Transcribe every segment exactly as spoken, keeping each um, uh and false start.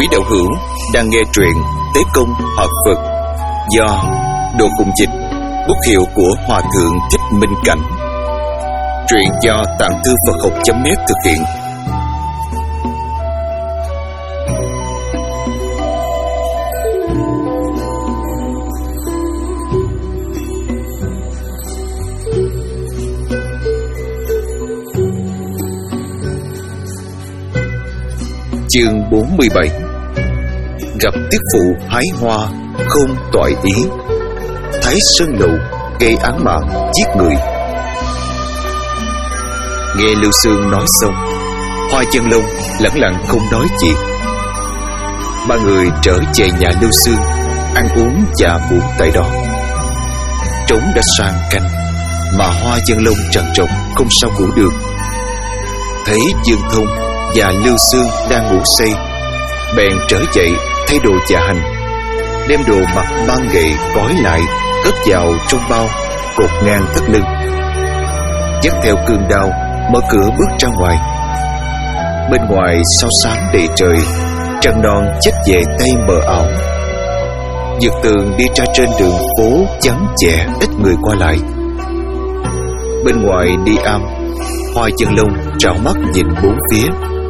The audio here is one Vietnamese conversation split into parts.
Quý đạo hữu đang nghe truyện Tế Công Hợp Phật do Đồ Cùng Dịch, bút hiệu của Hòa Thượng Thích Minh Cảnh. Truyện do Tạng Thư Phật Học chấm net thực hiện. Chương bốn mươi bảy. Gặp tiết phụ hái hoa không toại ý, Thái Sơn Lộ gây án mạng giết người. Nghe Lưu Xương nói xong, Hoa Chân Long lẳng lặng không nói gì. Ba người trở về nhà Lưu Xương, ăn uống và ngủ tại đó. Trống đã sang canh, mà Hoa Chân Long trằn trọc không sao ngủ được. Thấy Dương Thông và Lưu Xương đang ngủ say, bèn trở dậy thay đồ dạ hành, đem đồ mặc ban gậy gói lại, cất vào trong bao, cột ngang thắt lưng, dắt theo cương đao, mở cửa bước ra ngoài. Bên ngoài sao sáng đầy trời, trăng non chết về tay mờ ảo. Dược Tường đi ra trên đường phố vắng vẻ, ít người qua lại. Bên ngoài đi am, Hoa Chân Long trao mắt nhìn bốn phía.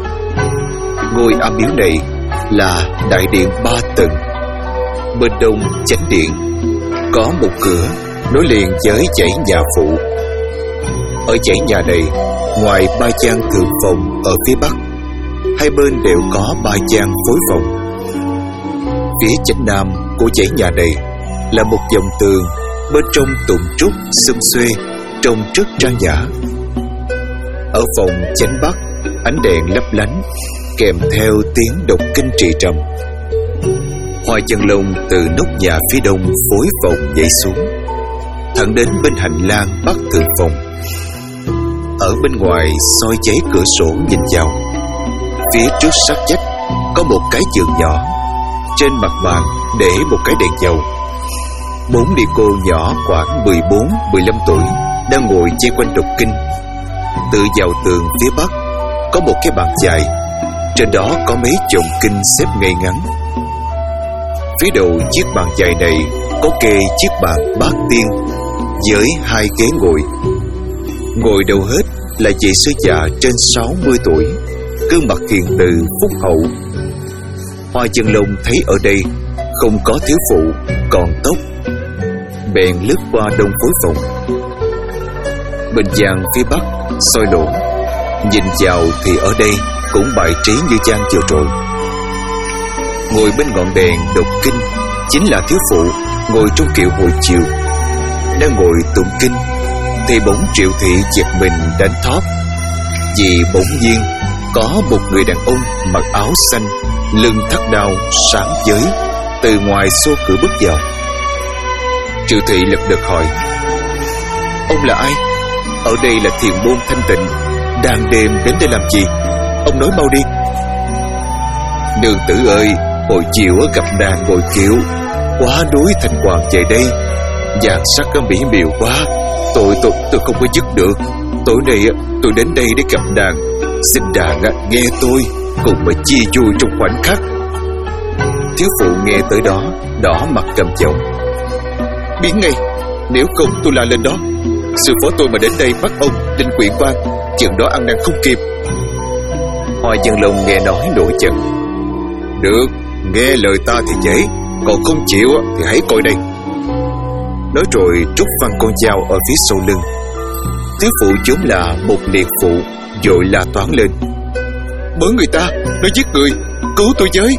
Ngôi am miếu này là đại điện ba tầng. Bên đông chánh điện có một cửa nối liền với dãy nhà phụ. Ở dãy nhà này, ngoài ba gian thượng phòng ở phía bắc, hai bên đều có ba gian phối phòng. Phía chánh nam của dãy nhà này là một dòng tường, bên trong tụng trúc xum xuê, trông rất trang nhã. Ở phòng chánh bắc, ánh đèn lấp lánh, kèm theo tiếng đọc kinh trì trầm. Hoa Chân Long từ nóc nhà phía đông phối phòng nhảy xuống, thẳng đến bên hành lang bắc thượng phòng. Ở bên ngoài soi cháy cửa sổ nhìn vào, phía trước sát vách có một cái giường nhỏ, trên mặt bàn để một cái đèn dầu. Bốn ni cô nhỏ khoảng mười bốn mười lăm tuổi đang ngồi vây quanh đọc kinh. Tự vào tường phía bắc có một cái bàn dài, trên đó có mấy chồng kinh xếp ngay ngắn. Phía đầu chiếc bàn dài này có kê chiếc bàn bát tiên với hai ghế ngồi. Ngồi đầu hết là vị sư già trên sáu mươi tuổi, gương mặt hiền từ phúc hậu. Hoa Chân Long thấy ở đây không có thiếu phụ còn tóc, bèn lướt qua đông phối phòng. Bên gian phía bắc soi đổ, nhìn vào thì ở đây cũng bài trí như gian vừa rồi. Ngồi bên ngọn đèn đọc kinh chính là thiếu phụ ngồi trong kiệu hồi chiều. Đang ngồi tụng kinh thì bỗng Triệu Thị giật mình đánh thót, vì bỗng nhiên có một người đàn ông mặc áo xanh, lưng thắt đao sáng chói từ ngoài xô cửa bước vào. Triệu Thị lật đật hỏi: "Ông là ai? Ở đây là thiền môn thanh tịnh, đang đêm đến đây làm gì? Ông nói mau đi." "Nương tử ơi, hồi chiều gặp nàng ngồi kiệu, quá núi Thanh Hoàng về đây, vàng sắc mỹ miều quá, tôi tôi tôi không có dứt được. Tối nay tôi đến đây để gặp nàng, xin nàng nghe tôi, cùng mà chia vui trong khoảnh khắc." Thiếu phụ nghe tới đó đỏ mặt cầm giọng: "Biến ngay, nếu không tôi la lên đó. Sư phó tôi mà đến đây bắt ông Đinh Quyện Quan, chừng đó ăn năn không kịp." Hoa Chân Long nghe nói nổi giận: "Được, nghe lời ta thì dễ, còn không chịu thì hãy coi đây." Nói rồi trút văng con dao ở phía sau lưng. Thiếu phụ vốn là một liệt phụ, vội la toán lên: "Bớ người ta, nó giết người, cứu tôi với."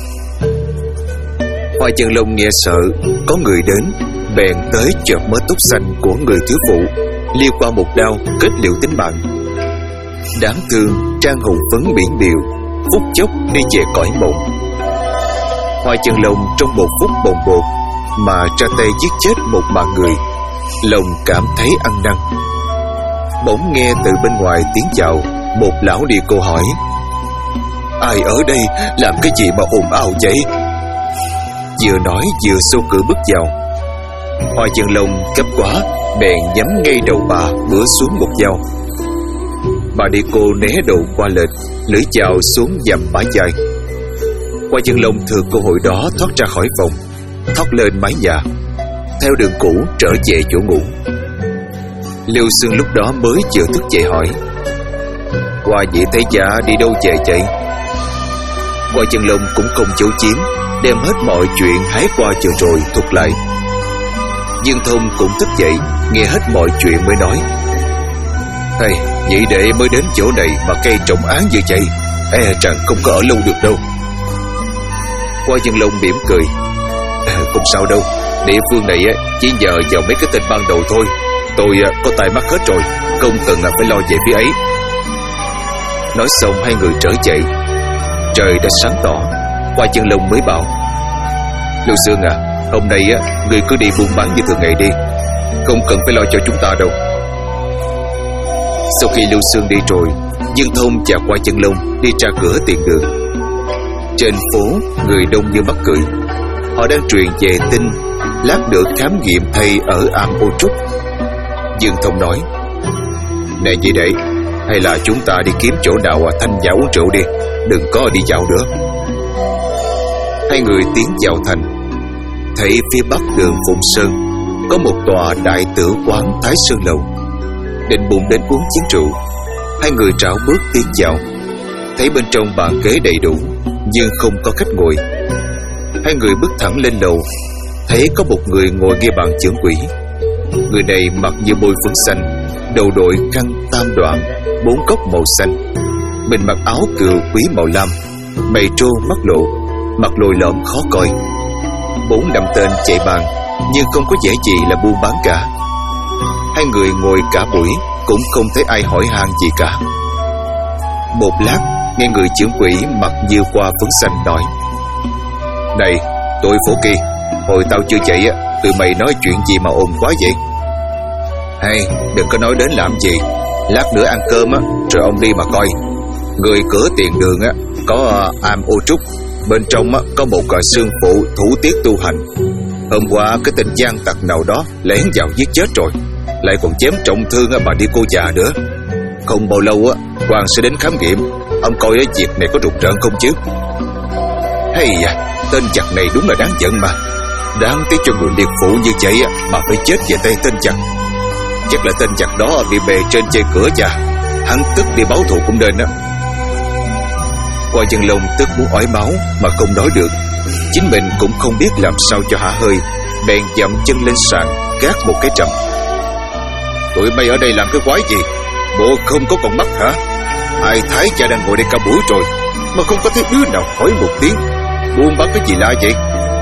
Hoa Chân Long nghe sợ có người đến, bèn tới chợp mớ tóc xanh của người thiếu phụ, liêu qua một đao kết liễu tính mạng. Đáng thương trang hùng phấn biển điều, phút chốc đi về cõi mộng. Hoa Chân Long trong một phút bồng bột mà ra tay giết chết một mạng người, lòng cảm thấy ăn năn. Bỗng nghe từ bên ngoài tiếng chào, một lão đi cô hỏi: "Ai ở đây, làm cái gì mà ồn ào vậy?" Vừa nói vừa xô cửa bước vào. Hoa Chân Long gấp quá, bèn nhắm ngay đầu bà bữa xuống một dao. Bà đi cô né đầu qua lệch, lưỡi chào xuống dầm bả dài. Qua Chân Long thừa cơ hội đó thoát ra khỏi phòng, thoát lên mái nhà, theo đường cũ trở về chỗ ngủ. Lưu Xương lúc đó mới vừa thức dậy hỏi: Qua vị thế gia đi đâu về vậy? Qua Chân Long cũng không giấu giếm, đem hết mọi chuyện hái qua vừa rồi thuật lại. Dương Thông cũng thức dậy, nghe hết mọi chuyện mới nói: Hey, nhị đệ mới đến chỗ này mà cây trọng án như vậy, e rằng không có ở lâu được đâu. Qua Chân Long mỉm cười: à, Không sao đâu, địa phương này chỉ nhờ vào mấy cái tên ban đầu thôi. Tôi có tai mắt hết rồi, không cần phải lo về phía ấy. Nói xong hai người trở dậy. Trời đã sáng tỏ. Qua Chân Long mới bảo: Lưu Xương à, hôm nay người cứ đi buôn bán như thường ngày đi, không cần phải lo cho chúng ta đâu. Sau khi Lưu Xương đi rồi, Dương Thông và Qua Chân Long đi ra cửa tiền đường. Trên phố người đông như mắc cười. Họ đang truyền về tin lát nữa khám nghiệm thầy ở am Ô Trúc. Dương Thông nói: Nè chị đệ, hay là chúng ta đi kiếm chỗ nào thanh nhã uống rượu đi, đừng có đi dạo nữa. Hai người tiến vào thành. Thấy phía bắc đường Phụng Sơn có một tòa đại tử quán Thái Sơn Lầu. Định bụng đến uống chén rượu, hai người trảo bước tiến vào. Thấy bên trong bàn ghế đầy đủ, nhưng không có khách ngồi. Hai người bước thẳng lên lầu, thấy có một người ngồi ngay bàn trưởng quỹ. Người này mặc như bôi phấn xanh, đầu đội khăn tam đoạn, bốn cốc màu xanh, mình mặc áo cừu quý màu lam, mày trô mắt lộ, mặt lồi lõm khó coi. Bốn năm tên chạy bàn, nhưng không có vẻ gì là buôn bán cả. Hai người ngồi cả buổi cũng không thấy ai hỏi han gì cả. Một lát nghe người trưởng quỹ mặc như qua phấn xanh nói: Này tôi Phổ Kỳ, hồi tao chưa chạy á, tụi mày nói chuyện gì mà ồn quá vậy? Hay đừng có nói đến làm gì, lát nữa ăn cơm á, rồi ông đi mà coi. Người cửa tiền đường á có uh, am Ô Trúc, bên trong á có một uh, sư phụ thủ tiết tu hành. Hôm qua cái tên gian tặc nào đó lén vào giết chết rồi, lại còn chém trọng thương á, mà đi cô già nữa. Không bao lâu á quan sẽ đến khám nghiệm, ông coi cái việc này có trục trợn không chứ? Hay à, tên giặc này đúng là đáng giận mà. Đáng tiếc cho người liệt phụ như vậy á, mà phải chết về tay tên giặc. Chắc là tên giặc đó bị bề trên chê cửa cha, hắn tức đi báo thù cũng nên á. Qua Chân Long tức muốn ói máu mà không nói được. Chính mình cũng không biết làm sao cho hạ hơi, bèn dậm chân lên sàn gác một cái trầm. Tụi bay ở đây làm cái quái gì? Bộ không có con mắt hả? Ai thái cha đang ngồi đây cả buổi rồi mà không có thấy đứa nào hỏi một tiếng. Buôn bán cái gì lạ vậy?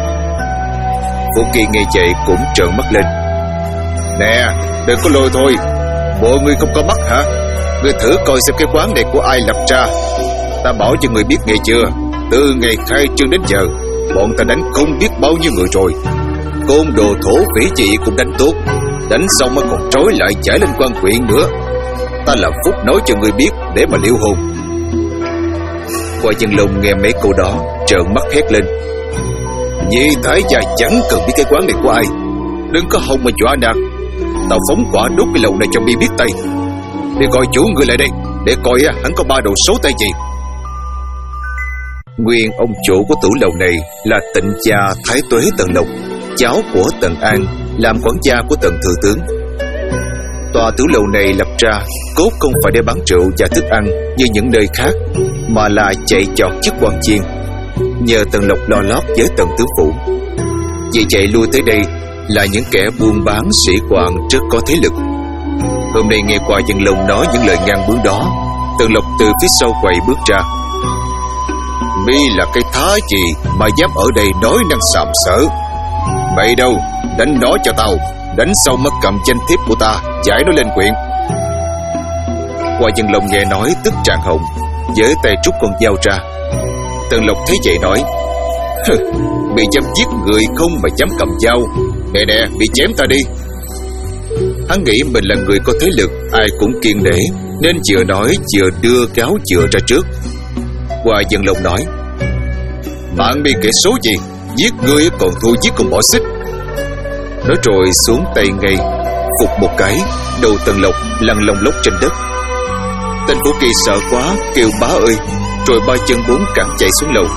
Phổ Kỳ nghe vậy cũng trợn mắt lên. Nè, đừng có lôi thôi. Bộ ngươi không có mắt hả? Ngươi thử coi xem cái quán này của ai lập ra. Ta bảo cho ngươi biết nghe chưa, từ ngày khai trương đến giờ, bọn ta đánh không biết bao nhiêu người rồi. Côn đồ thổ phỉ gì cũng đánh tốt, đánh xong mà còn trói lại giải lên quan huyện nữa. Ta làm phúc nói cho ngươi biết để mà liêu hồn. Qua Chân Long nghe mấy câu đó trợn mắt hét lên: Nhị thái gia chẳng cần biết cái quán này của ai, đừng có hòng mà dọa nạt. Tao phóng quả đốt cái lầu này cho mi biết tay. Để coi chủ người lại đây, để coi hắn có ba đầu số tay gì. Nguyên ông chủ của tửu lầu này là Tịnh Cha Thái Tuế Tần Lộc, cháu của Tần An, làm quản gia của Tần thừa tướng. Tòa tửu lầu này lập ra cốt không phải để bán rượu và thức ăn như những nơi khác, mà là chạy chọt chức quan chiên, nhờ Tần Lộc lo lót với Tần tướng phủ. Vì chạy lui tới đây là những kẻ buôn bán sĩ quan rất có thế lực. Hôm nay nghe Qua Chân Long nói những lời ngang bướng đó, Tần Lộc từ phía sau quầy bước ra. Mi là cái thá gì mà dám ở đây nói năng sàm sỡ? Mày đâu, đánh nó cho tao. Đánh xong mất cầm danh thiếp của ta, giải nó lên quyện. Qua Chân Long nghe nói tức tràn hồng, giơ tay trút con dao ra. Tần Lộc thấy vậy nói: Bị dám giết người không mà dám cầm dao. Nè nè, bị chém ta đi. Hắn nghĩ mình là người có thế lực, ai cũng kiêng nể, nên vừa nói vừa đưa cáo chừa ra trước. Qua Chân Long nói: Bạn bị kẻ số gì, giết người còn thua giết con bỏ xích. Nói rồi xuống tay ngay, phục một cái, đầu Tần Lộc lăn lông lốc trên đất. Tên Phổ Kỳ sợ quá kêu bá ơi, rồi ba chân bốn cẳng chạy xuống lầu.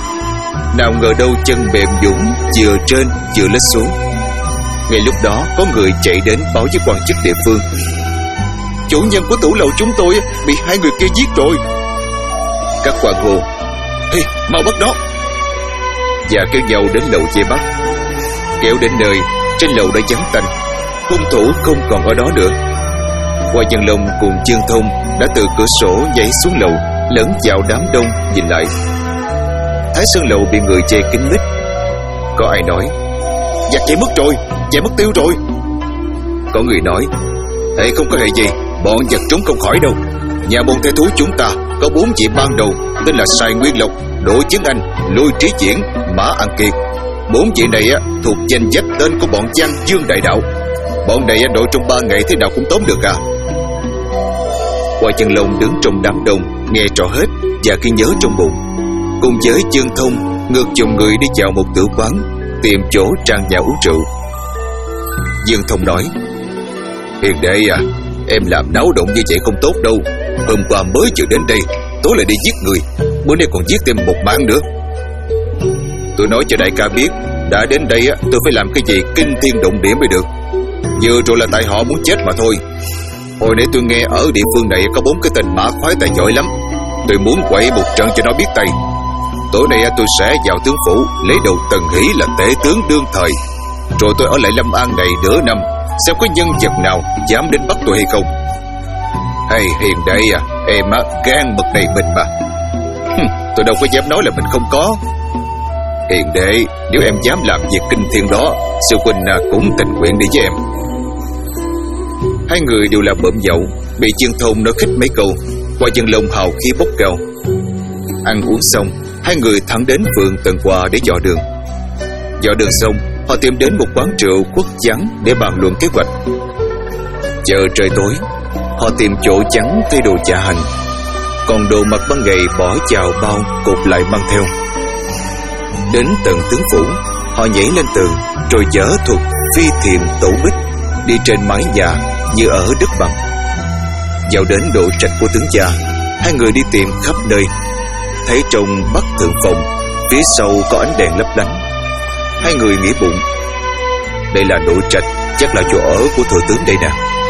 Nào ngờ đâu chân mềm nhũn, vừa trên vừa lết xuống. Ngay lúc đó có người chạy đến báo với quan chức địa phương: chủ nhân của tủ lầu chúng tôi bị hai người kia giết rồi. Các quan hô: Ê, mau bắt nó! Và kéo nhau đến lầu dây bắt. Kéo đến nơi, trên lầu đã vắng tanh, hung thủ không còn ở đó nữa. Hoa Văn Long cùng Dương Thông đã từ cửa sổ nhảy xuống lầu, lẫn vào đám đông nhìn lại. Thái sơn lầu bị người che kín mít. Có ai nói: giặc chạy mất rồi, chạy mất tiêu rồi. Có người nói: Ê, không có hề gì, bọn giặc trốn không khỏi đâu. Nhà bọn thế thú chúng ta có bốn chị ban đầu tên là Sài Nguyên Lộc, Đỗ Chiến Anh, Lôi Trí Diễn, Mã An Kiệt. Bốn chị này á, thuộc danh sách tên của bọn Văn Dương Đại Đạo. Bọn này đội trong ba ngày thế nào cũng tóm được à. Hoa Văn Long đứng trong đám đông nghe rõ hết và ghi nhớ trong bụng. Cùng với Dương Thông ngược chồng người đi vào một tử quán, tìm chỗ trang nhà uống rượu. Dương Thông nói: Hiền đệ à, em làm náo động như vậy không tốt đâu. Hôm qua mới vừa đến đây, tối lại đi giết người, bữa nay còn giết thêm một mạng nữa. Tôi nói cho đại ca biết, đã đến đây á, tôi phải làm cái gì kinh thiên động địa mới được. Vừa rồi là tại họ muốn chết mà thôi. Hồi nãy tôi nghe ở địa phương này có bốn cái tên mã khoái tài giỏi lắm. Tôi muốn quậy một trận cho nó biết tay. Tối nay tôi sẽ vào tướng phủ, lấy đầu Tần Hỷ là tể tướng đương thời. Rồi tôi ở lại Lâm An này nửa năm, xem có nhân vật nào dám đến bắt tôi hay không. Hay hiền đệ à, em á, gan mật đầy mình mà. Hừm, tôi đâu có dám nói là mình không có. Hiền đệ, nếu em dám làm việc kinh thiên đó, sư huynh cũng tình nguyện đi với em. Hai người đều là bợm nhậu, bị Dương Thông nói khích mấy câu. Hoa Văn Long hào khí bốc cao. Ăn uống xong, hai người thẳng đến vườn Tần Hòa để dò đường. Dò đường xong, họ tìm đến một quán rượu khuất vắng để bàn luận kế hoạch. Chờ trời tối, họ tìm chỗ vắng thay đồ dạ hành, còn đồ mặc ban ngày bỏ vào bao cột lại mang theo. Đến tận tướng phủ, họ nhảy lên tường rồi dở thuật phi thiềm tổ bích, đi trên mái nhà như ở đất bằng. Vào đến độ trạch của tướng gia, hai người đi tìm khắp nơi. Thấy trong bắc thượng phòng, phía sau có ánh đèn lấp lánh. Hai người nghĩ bụng, đây là nội trạch, chắc là chỗ ở của thừa tướng đây nè.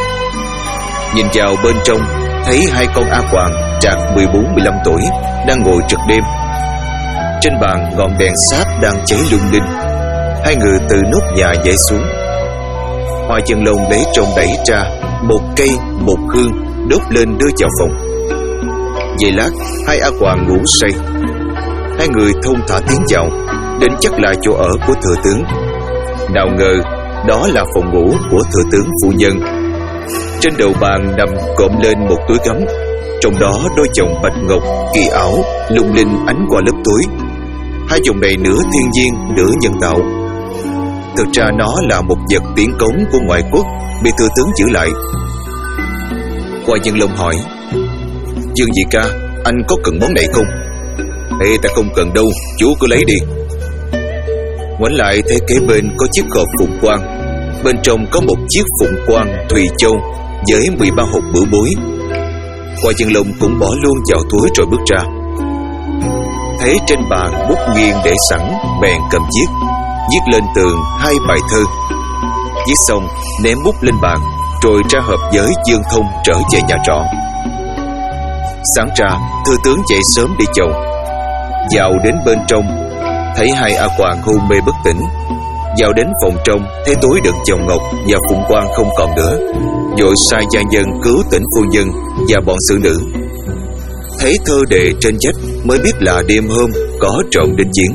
Nhìn vào bên trong, thấy hai con A Hoàng trạc mười bốn mười lăm tuổi đang ngồi trực đêm. Trên bàn ngọn đèn sáp đang cháy lung linh. Hai người từ nóc nhà nhảy xuống. Hoa Văn Long lấy trong đẩy ra một cây một hương, đốt lên đưa vào phòng. Vậy lát, hai A Hoàng ngủ say. Hai người thông thả tiến vào, đến chắc là chỗ ở của thừa tướng. Nào ngờ đó là phòng ngủ của thừa tướng phụ nhân. Trên đầu bàn nằm cộm lên một túi gấm, trong đó đôi chồng bạch ngọc kỳ ảo lung linh ánh qua lớp túi. Hai chồng này nửa thiên nhiên nửa nhân tạo. Thực ra nó là một vật tiễn cống của ngoại quốc, bị thừa tướng giữ lại. Hoa Văn Long hỏi: Dương nhị ca, anh có cần món này không? Ê, ta không cần đâu, chú cứ lấy đi. Ngoảnh lại thấy kế bên có chiếc hộp phụng quan. Bên trong có một chiếc phụng quan Thùy Châu với mười ba hộp bửu bối. Hoa Văn Long cũng bỏ luôn vào túi rồi bước ra. Thấy trên bàn bút nghiêng để sẵn, bèn cầm viết, viết lên tường hai bài thơ. Viết xong ném bút lên bàn, rồi ra hợp với Dương Thông trở về nhà trọ. Sáng ra, thừa tướng dậy sớm đi chầu. Vào đến bên trong, thấy hai A Hoàng hôn mê bất tỉnh. Vào đến phòng trong, thấy túi đựng chồng ngọc và phụng quan không còn nữa, vội sai gia nhân cứu tỉnh phu nhân và bọn xử nữ. Thấy thơ đề trên vách mới biết là đêm hôm có trộm đến chiến.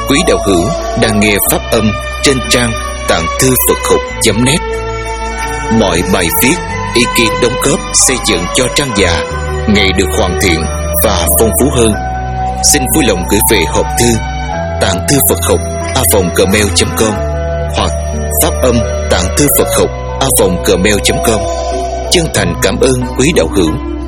quý đạo hữu đang nghe pháp âm trên trang tạng thư Phật học chấm net. Mọi bài viết, ý kiến đóng góp xây dựng cho trang già ngày được hoàn thiện và phong phú hơn. Xin vui lòng gửi về hộp thư tạng thư Phật học a vòng gmail chấm com hoặc pháp âm tạng thư Phật học a vòng gmail chấm com. Chân thành cảm ơn quý đạo hữu.